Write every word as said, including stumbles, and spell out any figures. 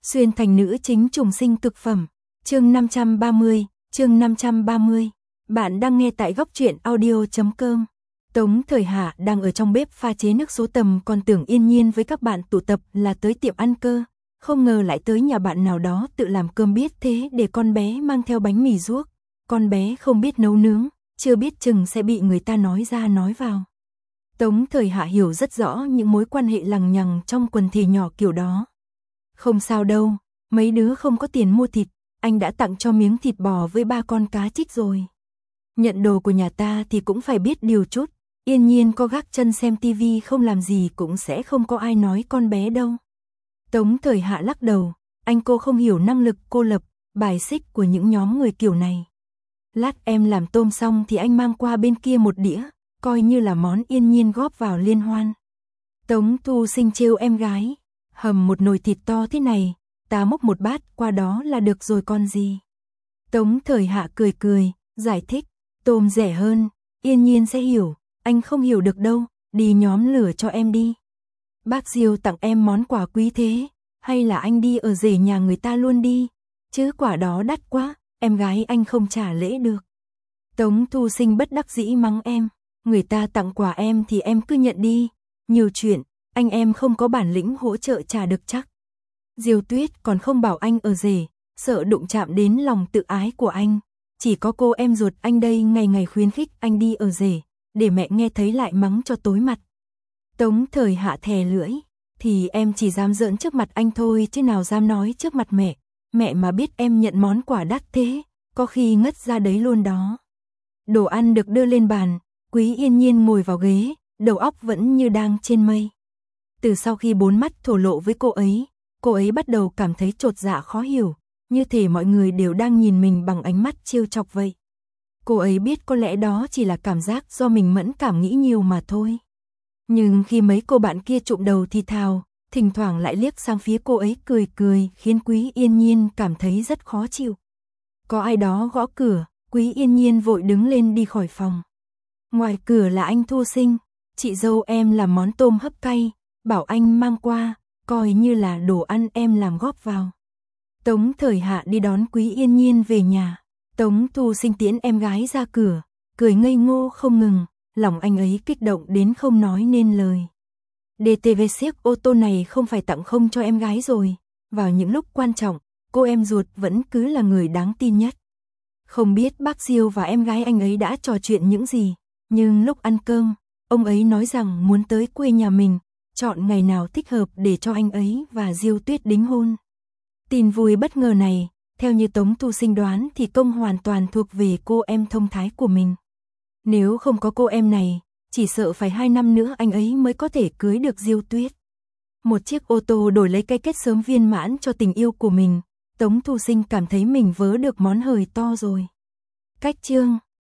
Xuyên thành nữ chính trùng sinh cực phẩm. Chương năm trăm ba mươi, chương năm trăm ba mươi. Bạn đang nghe tại góc truyện audio chấm com. Tống Thời Hạ đang ở trong bếp pha chế nước số tầm, còn tưởng Yên Nhiên với các bạn tụ tập là tới tiệm ăn cơ, không ngờ lại tới nhà bạn nào đó tự làm cơm, biết thế để con bé mang theo bánh mì ruốc. Con bé không biết nấu nướng, chưa biết chừng sẽ bị người ta nói ra nói vào. Tống Thời Hạ hiểu rất rõ những mối quan hệ lằng nhằng trong quần thể nhỏ kiểu đó. Không sao đâu, mấy đứa không có tiền mua thịt, anh đã tặng cho miếng thịt bò với ba con cá trích rồi. Nhận đồ của nhà ta thì cũng phải biết điều chút, Yên Nhiên có gác chân xem tivi không làm gì cũng sẽ không có ai nói con bé đâu. Tống Thời Hạ lắc đầu, anh cô không hiểu năng lực cô lập, bài xích của những nhóm người kiểu này. Lát em làm tôm xong thì anh mang qua bên kia một đĩa, coi như là món Yên Nhiên góp vào liên hoan. Tống Thu Sinh trêu em gái, hầm một nồi thịt to thế này, ta múc một bát qua đó là được rồi con gì. Tống Thời Hạ cười cười, giải thích, tôm rẻ hơn, Yên Nhiên sẽ hiểu, anh không hiểu được đâu, đi nhóm lửa cho em đi. Bác Diêu tặng em món quà quý thế, hay là anh đi ở rể nhà người ta luôn đi, chứ quả đó đắt quá, em gái anh không trả lễ được. Tống Thu Sinh bất đắc dĩ mắng em, người ta tặng quà em thì em cứ nhận đi, nhiều chuyện, anh em không có bản lĩnh hỗ trợ trả được chắc. Diêu Tuyết còn không bảo anh ở rể, sợ đụng chạm đến lòng tự ái của anh, chỉ có cô em ruột anh đây ngày ngày khuyến khích anh đi ở rể, để mẹ nghe thấy lại mắng cho tối mặt. Tống Thời Hạ thè lưỡi, thì em chỉ dám giỡn trước mặt anh thôi chứ nào dám nói trước mặt mẹ, mẹ mà biết em nhận món quà đắt thế, có khi ngất ra đấy luôn đó. Đồ ăn được đưa lên bàn, Quý Yên Nhiên ngồi vào ghế, đầu óc vẫn như đang trên mây. Từ sau khi bốn mắt thổ lộ với cô ấy, cô ấy bắt đầu cảm thấy chột dạ khó hiểu, như thể mọi người đều đang nhìn mình bằng ánh mắt trêu chọc vậy. Cô ấy biết có lẽ đó chỉ là cảm giác do mình mẫn cảm nghĩ nhiều mà thôi. Nhưng khi mấy cô bạn kia trụm đầu thì thào, thỉnh thoảng lại liếc sang phía cô ấy cười cười, khiến Quý Yên Nhiên cảm thấy rất khó chịu. Có ai đó gõ cửa, Quý Yên Nhiên vội đứng lên đi khỏi phòng. Ngoài cửa là anh Thu Sinh, chị dâu em làm món tôm hấp cay, bảo anh mang qua, coi như là đồ ăn em làm góp vào. Tống Thời Hạ đi đón Quý Yên Nhiên về nhà, Tống Thu Sinh tiễn em gái ra cửa, cười ngây ngô không ngừng, lòng anh ấy kích động đến không nói nên lời. đê tê vê chiếc ô tô này không phải tặng không cho em gái rồi, vào những lúc quan trọng, cô em ruột vẫn cứ là người đáng tin nhất. Không biết bác Diêu và em gái anh ấy đã trò chuyện những gì, nhưng lúc ăn cơm, ông ấy nói rằng muốn tới quê nhà mình, chọn ngày nào thích hợp để cho anh ấy và Diêu Tuyết đính hôn. Tin vui bất ngờ này, theo như Tống Thu Sinh đoán thì công hoàn toàn thuộc về cô em thông thái của mình. Nếu không có cô em này, chỉ sợ phải hai năm nữa anh ấy mới có thể cưới được Diêu Tuyết. Một chiếc ô tô đổi lấy cái kết sớm viên mãn cho tình yêu của mình, Tống Thu Sinh cảm thấy mình vớ được món hời to rồi. Cách chương